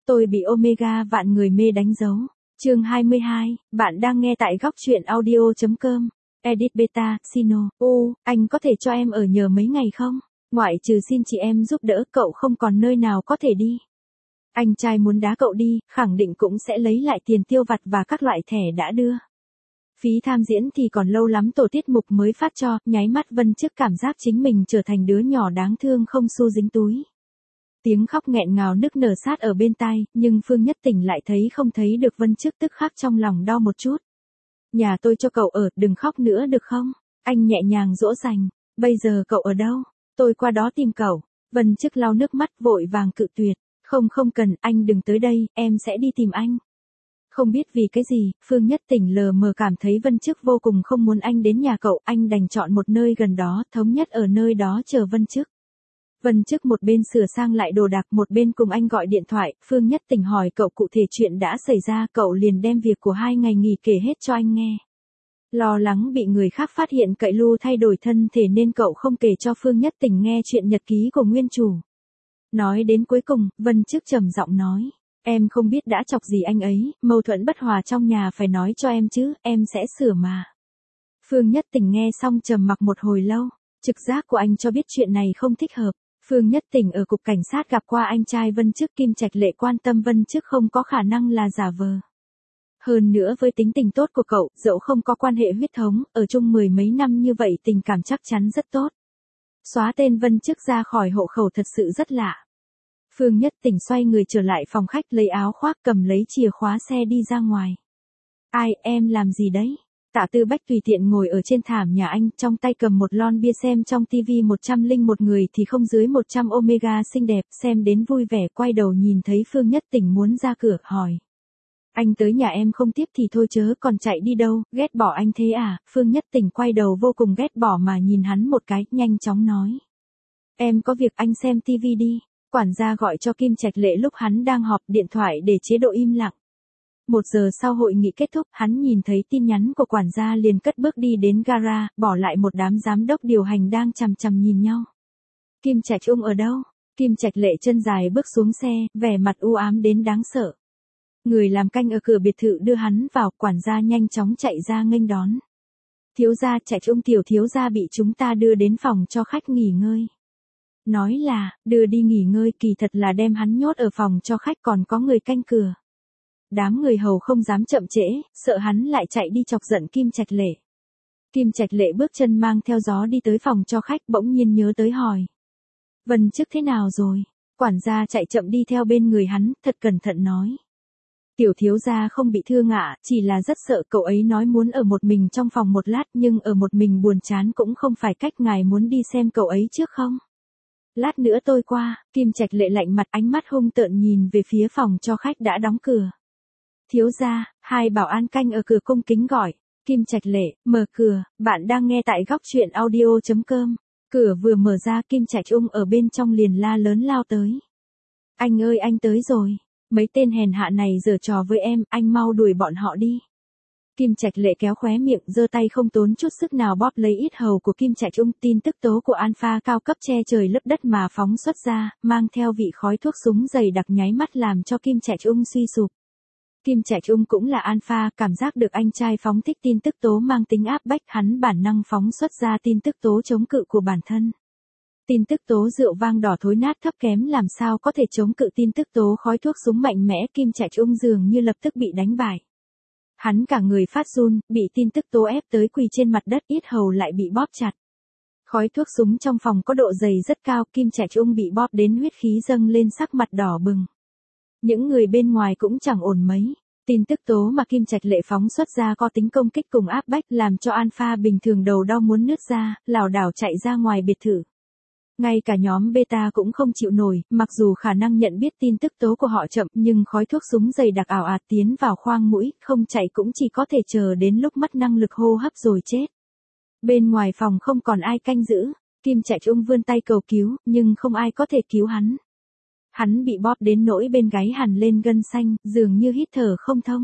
Tôi bị Omega vạn người mê đánh dấu. Chương 22, bạn đang nghe tại góc truyện audio.com. Edit beta, Sino, anh có thể cho em ở nhờ mấy ngày không? Ngoại trừ xin chị em giúp đỡ, cậu không còn nơi nào có thể đi. Anh trai muốn đá cậu đi, khẳng định cũng sẽ lấy lại tiền tiêu vặt và các loại thẻ đã đưa. Phí tham diễn thì còn lâu lắm tổ tiết mục mới phát cho, nháy mắt Vân Chức cảm giác chính mình trở thành đứa nhỏ đáng thương không xu dính túi. Tiếng khóc nghẹn ngào nức nở sát ở bên tai, nhưng Phương Nhất Tỉnh lại thấy không thấy được Vân Chức tức khắc trong lòng đau một chút. Nhà tôi cho cậu ở, đừng khóc nữa được không? Anh nhẹ nhàng dỗ dành. Bây giờ cậu ở đâu? Tôi qua đó tìm cậu. Vân Chức lau nước mắt vội vàng cự tuyệt. Không cần, anh đừng tới đây, em sẽ đi tìm anh. Không biết vì cái gì, Phương Nhất Tỉnh lờ mờ cảm thấy Vân Chức vô cùng không muốn anh đến nhà cậu, anh đành chọn một nơi gần đó, thống nhất ở nơi đó chờ Vân Chức. Vân Chức một bên sửa sang lại đồ đạc, một bên cùng anh gọi điện thoại. Phương Nhất Tỉnh hỏi cậu cụ thể chuyện đã xảy ra, cậu liền đem việc của 2 ngày nghỉ kể hết cho anh nghe. Lo lắng bị người khác phát hiện cậy lu thay đổi thân thể nên cậu không kể cho Phương Nhất Tỉnh nghe chuyện nhật ký của nguyên chủ. Nói đến cuối cùng, Vân Chức trầm giọng nói, em không biết đã chọc gì anh ấy, mâu thuẫn bất hòa trong nhà phải nói cho em chứ, em sẽ sửa mà. Phương Nhất Tỉnh nghe xong trầm mặc một hồi lâu, trực giác của anh cho biết chuyện này không thích hợp. Phương Nhất Tỉnh ở cục cảnh sát gặp qua anh trai Vân Chức, Kim Trạch Lệ quan tâm Vân Chức không có khả năng là giả vờ. Hơn nữa với tính tình tốt của cậu, dẫu không có quan hệ huyết thống, ở chung 10 mấy năm như vậy tình cảm chắc chắn rất tốt. Xóa tên Vân Chức ra khỏi hộ khẩu thật sự rất lạ. Phương Nhất Tỉnh xoay người trở lại phòng khách lấy áo khoác cầm lấy chìa khóa xe đi ra ngoài. Ai, em làm gì đấy? Tạ Tư Bách tùy tiện ngồi ở trên thảm nhà anh, trong tay cầm một lon bia xem trong tivi 101 người thì không dưới 100 Omega xinh đẹp, xem đến vui vẻ quay đầu nhìn thấy Phương Nhất Tỉnh muốn ra cửa, hỏi. Anh tới nhà em không tiếp thì thôi chớ, còn chạy đi đâu, ghét bỏ anh thế à? Phương Nhất Tỉnh quay đầu vô cùng ghét bỏ mà nhìn hắn một cái, nhanh chóng nói. Em có việc, anh xem tivi đi. Quản gia gọi cho Kim Trạch Lệ lúc hắn đang họp, điện thoại để chế độ im lặng. 1 giờ sau hội nghị kết thúc, hắn nhìn thấy tin nhắn của quản gia liền cất bước đi đến gara, bỏ lại một đám giám đốc điều hành đang chằm chằm nhìn nhau. Kim Trạch Ung ở đâu? Kim Trạch Lệ chân dài bước xuống xe, vẻ mặt u ám đến đáng sợ. Người làm canh ở cửa biệt thự đưa hắn vào, quản gia nhanh chóng chạy ra nghênh đón. Thiếu gia, Trạch Ung tiểu thiếu gia bị chúng ta đưa đến phòng cho khách nghỉ ngơi. Nói là, đưa đi nghỉ ngơi kỳ thật là đem hắn nhốt ở phòng cho khách, còn có người canh cửa. Đám người hầu không dám chậm trễ, sợ hắn lại chạy đi chọc giận Kim Trạch Lệ. Kim Trạch Lệ bước chân mang theo gió đi tới phòng cho khách, bỗng nhiên nhớ tới hỏi. Vân Chức thế nào rồi? Quản gia chạy chậm đi theo bên người hắn, thật cẩn thận nói. Tiểu thiếu gia không bị thương ạ, chỉ là rất sợ, cậu ấy nói muốn ở một mình trong phòng một lát, nhưng ở một mình buồn chán cũng không phải cách, ngài muốn đi xem cậu ấy trước không? Lát nữa tôi qua. Kim Trạch Lệ lạnh mặt, ánh mắt hung tợn nhìn về phía phòng cho khách đã đóng cửa. Thiếu gia, 2 bảo an canh ở cửa cung kính gọi. Kim Trạch Lệ, mở cửa, bạn đang nghe tại góc truyện audio.com. Cửa vừa mở ra, Kim Trạch Ung ở bên trong liền la lớn lao tới. Anh ơi, anh tới rồi. Mấy tên hèn hạ này giở trò với em, anh mau đuổi bọn họ đi. Kim Trạch Lệ kéo khóe miệng, giơ tay không tốn chút sức nào bóp lấy yết hầu của Kim Trạch Ung. Tin tức tố của Alpha cao cấp che trời lấp đất mà phóng xuất ra, mang theo vị khói thuốc súng dày đặc nháy mắt làm cho Kim Trạch Ung suy sụp. Kim Trạch Ung cũng là Alpha, cảm giác được anh trai phóng thích tin tức tố mang tính áp bách, hắn bản năng phóng xuất ra tin tức tố chống cự của bản thân. Tin tức tố rượu vang đỏ thối nát thấp kém làm sao có thể chống cự tin tức tố khói thuốc súng mạnh mẽ. Kim Trạch Ung dường như lập tức bị đánh bại. Hắn cả người phát run, bị tin tức tố ép tới quỳ trên mặt đất, yết hầu lại bị bóp chặt. Khói thuốc súng trong phòng có độ dày rất cao, Kim Trạch Ung bị bóp đến huyết khí dâng lên, sắc mặt đỏ bừng. Những người bên ngoài cũng chẳng ổn mấy. Tin tức tố mà Kim Trạch Lệ phóng xuất ra có tính công kích cùng áp bách, làm cho Alpha bình thường đầu đau muốn nứt ra, lảo đảo chạy ra ngoài biệt thự. Ngay cả nhóm beta cũng không chịu nổi, mặc dù khả năng nhận biết tin tức tố của họ chậm, nhưng khói thuốc súng dày đặc ảo ạt tiến vào khoang mũi, không chạy cũng chỉ có thể chờ đến lúc mất năng lực hô hấp rồi chết. Bên ngoài phòng không còn ai canh giữ, Kim Trạch Ung vươn tay cầu cứu, nhưng không ai có thể cứu hắn. Hắn bị bóp đến nỗi bên gáy hằn lên gân xanh, dường như hít thở không thông.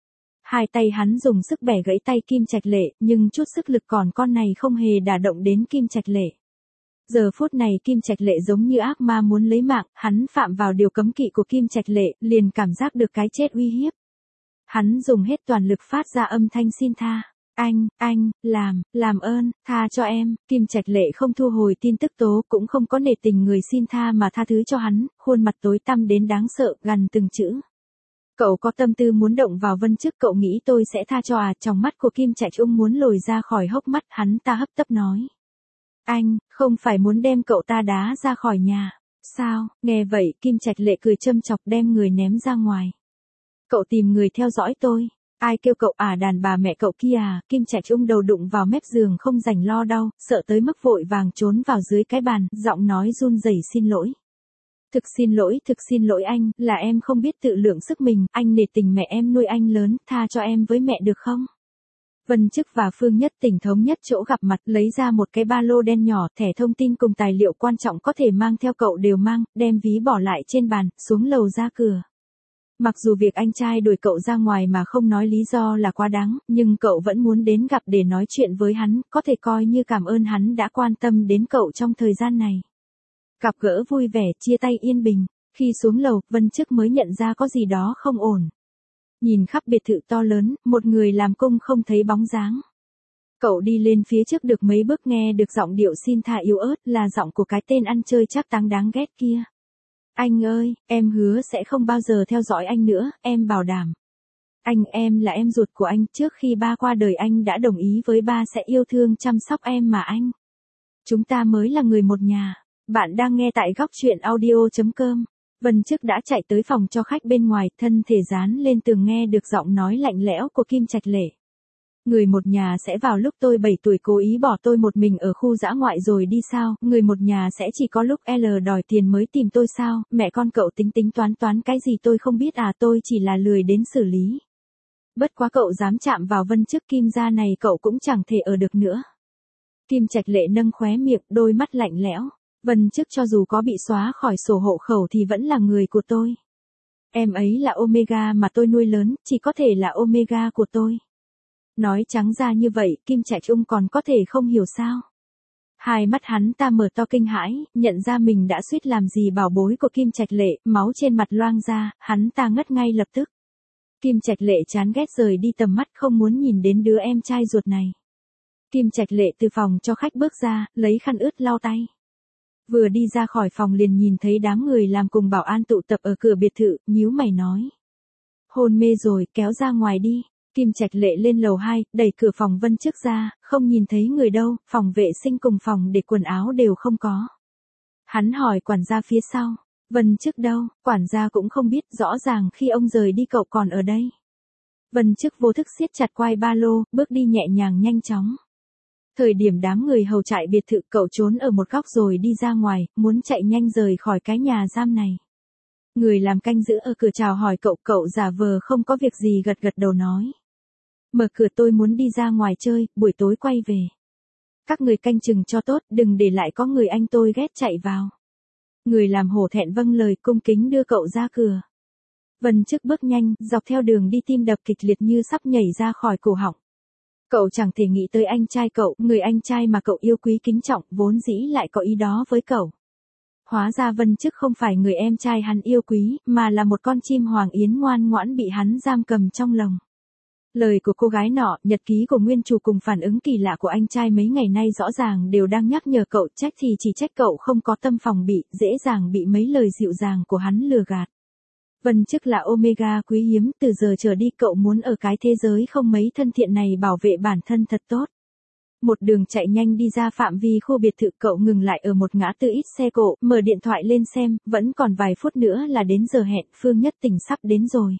2 tay hắn dùng sức bẻ gãy tay Kim Trạch Lệ, nhưng chút sức lực còn con này không hề đả động đến Kim Trạch Lệ. Giờ phút này Kim Trạch Lệ giống như ác ma muốn lấy mạng, hắn phạm vào điều cấm kỵ của Kim Trạch Lệ, liền cảm giác được cái chết uy hiếp. Hắn dùng hết toàn lực phát ra âm thanh xin tha. Anh, làm ơn, tha cho em. Kim Trạch Lệ không thu hồi tin tức tố, cũng không có nể tình người xin tha mà tha thứ cho hắn, khuôn mặt tối tăm đến đáng sợ, gằn từng chữ. Cậu có tâm tư muốn động vào Vân Chức, cậu nghĩ tôi sẽ tha cho à? Trong mắt của Kim Trạch Ung muốn lồi ra khỏi hốc mắt, hắn ta hấp tấp nói. Anh, không phải muốn đem cậu ta đá ra khỏi nhà, sao? Nghe vậy, Kim Trạch Lệ cười châm chọc đem người ném ra ngoài. Cậu tìm người theo dõi tôi. Ai kêu cậu à? Đàn bà mẹ cậu kia à? Kim Trạch Ung đầu đụng vào mép giường không rảnh lo đau, sợ tới mức vội vàng trốn vào dưới cái bàn, giọng nói run rẩy xin lỗi. Thực xin lỗi anh, là em không biết tự lượng sức mình, anh nể tình mẹ em nuôi anh lớn, tha cho em với mẹ được không? Vân Chức và Phương Nhất Tình thống nhất chỗ gặp mặt, lấy ra một cái ba lô đen nhỏ, thẻ thông tin cùng tài liệu quan trọng có thể mang theo cậu đều mang, đem ví bỏ lại trên bàn, xuống lầu ra cửa. Mặc dù việc anh trai đuổi cậu ra ngoài mà không nói lý do là quá đáng, nhưng cậu vẫn muốn đến gặp để nói chuyện với hắn, có thể coi như cảm ơn hắn đã quan tâm đến cậu trong thời gian này. Gặp gỡ vui vẻ, chia tay yên bình. Khi xuống lầu, Vân Chức mới nhận ra có gì đó không ổn. Nhìn khắp biệt thự to lớn, một người làm công không thấy bóng dáng. Cậu đi lên phía trước được mấy bước nghe được giọng điệu xin tha yếu ớt, là giọng của cái tên ăn chơi chắc táng đáng ghét kia. Anh ơi, em hứa sẽ không bao giờ theo dõi anh nữa, em bảo đảm. Em là em ruột của anh, trước khi ba qua đời anh đã đồng ý với ba sẽ yêu thương chăm sóc em mà anh. Chúng ta mới là người một nhà. Bạn đang nghe tại góc truyện audio.com. Vân Chức đã chạy tới phòng cho khách bên ngoài, thân thể dán lên tường nghe được giọng nói lạnh lẽo của Kim Trạch Lệ. Người một nhà sẽ vào lúc tôi 7 tuổi cố ý bỏ tôi một mình ở khu dã ngoại rồi đi sao? Người một nhà sẽ chỉ có lúc L đòi tiền mới tìm tôi sao? Mẹ con cậu tính toán cái gì tôi không biết à? Tôi chỉ là lười đến xử lý. Bất quá cậu dám chạm vào Vân Chức Kim gia này cậu cũng chẳng thể ở được nữa. Kim Trạch Lệ nâng khóe miệng, đôi mắt lạnh lẽo. Vân Chức cho dù có bị xóa khỏi sổ hộ khẩu thì vẫn là người của tôi. Em ấy là Omega mà tôi nuôi lớn, chỉ có thể là Omega của tôi. Nói trắng ra như vậy, Kim Trạch Ung còn có thể không hiểu sao? Hai mắt hắn ta mở to kinh hãi, nhận ra mình đã suýt làm gì bảo bối của Kim Trạch Lệ, máu trên mặt loang ra, hắn ta ngất ngay lập tức. Kim Trạch Lệ chán ghét rời đi tầm mắt, không muốn nhìn đến đứa em trai ruột này. Kim Trạch Lệ từ phòng cho khách bước ra, lấy khăn ướt lau tay. Vừa đi ra khỏi phòng liền nhìn thấy đám người làm cùng bảo an tụ tập ở cửa biệt thự, nhíu mày nói. Hôn mê rồi, kéo ra ngoài đi. Kim Trạch Lệ lên lầu 2, đẩy cửa phòng Vân Chức ra, không nhìn thấy người đâu, phòng vệ sinh cùng phòng để quần áo đều không có. Hắn hỏi quản gia phía sau, Vân Chức đâu? Quản gia cũng không biết, rõ ràng khi ông rời đi cậu còn ở đây. Vân Chức vô thức siết chặt quai ba lô, bước đi nhẹ nhàng nhanh chóng. Thời điểm đám người hầu trại biệt thự cậu trốn ở một góc rồi đi ra ngoài, muốn chạy nhanh rời khỏi cái nhà giam này. Người làm canh giữ ở cửa chào hỏi cậu giả vờ không có việc gì gật gật đầu nói. Mở cửa, tôi muốn đi ra ngoài chơi, buổi tối quay về. Các người canh chừng cho tốt, đừng để lại có người anh tôi ghét chạy vào. Người làm hổ thẹn vâng lời, cung kính đưa cậu ra cửa. Vân Chức bước nhanh, dọc theo đường đi tim đập kịch liệt như sắp nhảy ra khỏi cổ họng. Cậu chẳng thể nghĩ tới anh trai cậu, người anh trai mà cậu yêu quý kính trọng, vốn dĩ lại có ý đó với cậu. Hóa ra Vân Chức không phải người em trai hắn yêu quý, mà là một con chim hoàng yến ngoan ngoãn bị hắn giam cầm trong lồng. Lời của cô gái nọ, nhật ký của nguyên chủ cùng phản ứng kỳ lạ của anh trai mấy ngày nay rõ ràng đều đang nhắc nhở cậu, trách thì chỉ trách cậu không có tâm phòng bị, dễ dàng bị mấy lời dịu dàng của hắn lừa gạt. Vân Chức là Omega quý hiếm, từ giờ trở đi cậu muốn ở cái thế giới không mấy thân thiện này bảo vệ bản thân thật tốt. Một đường chạy nhanh đi ra phạm vi khu biệt thự, cậu ngừng lại ở một ngã tư ít xe cộ, mở điện thoại lên xem, vẫn còn vài phút nữa là đến giờ hẹn, Phương Nhất Tình sắp đến rồi.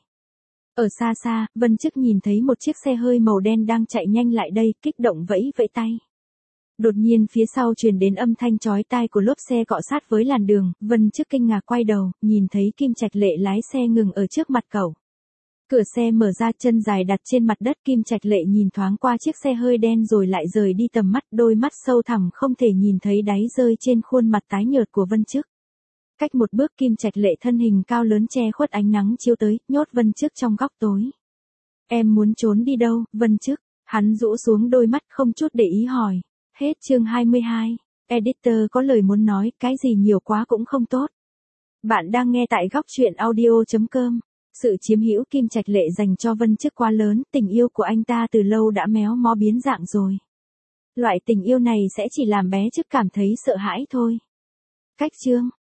Ở xa xa, Vân Chức nhìn thấy một chiếc xe hơi màu đen đang chạy nhanh lại đây, kích động vẫy vẫy tay. Đột nhiên phía sau truyền đến âm thanh chói tai của lốp xe cọ sát với làn đường, Vân Chức kinh ngạc quay đầu, nhìn thấy Kim Trạch Lệ lái xe ngừng ở trước mặt cậu. Cửa xe mở ra, chân dài đặt trên mặt đất, Kim Trạch Lệ nhìn thoáng qua chiếc xe hơi đen rồi lại rời đi tầm mắt, đôi mắt sâu thẳm không thể nhìn thấy đáy rơi trên khuôn mặt tái nhợt của Vân Chức. Cách một bước, Kim Trạch Lệ thân hình cao lớn che khuất ánh nắng chiếu tới, nhốt Vân Chức trong góc tối. Em muốn trốn đi đâu, Vân Chức? Hắn rũ xuống đôi mắt không chút để ý hỏi. Hết chương 22. Editor có lời muốn nói, cái gì nhiều quá cũng không tốt. Bạn đang nghe tại góc chuyện audio.com. Sự chiếm hữu Kim Trạch Lệ dành cho Vân Chức quá lớn, tình yêu của anh ta từ lâu đã méo mó biến dạng rồi. Loại tình yêu này sẽ chỉ làm bé Chức cảm thấy sợ hãi thôi. Cách chương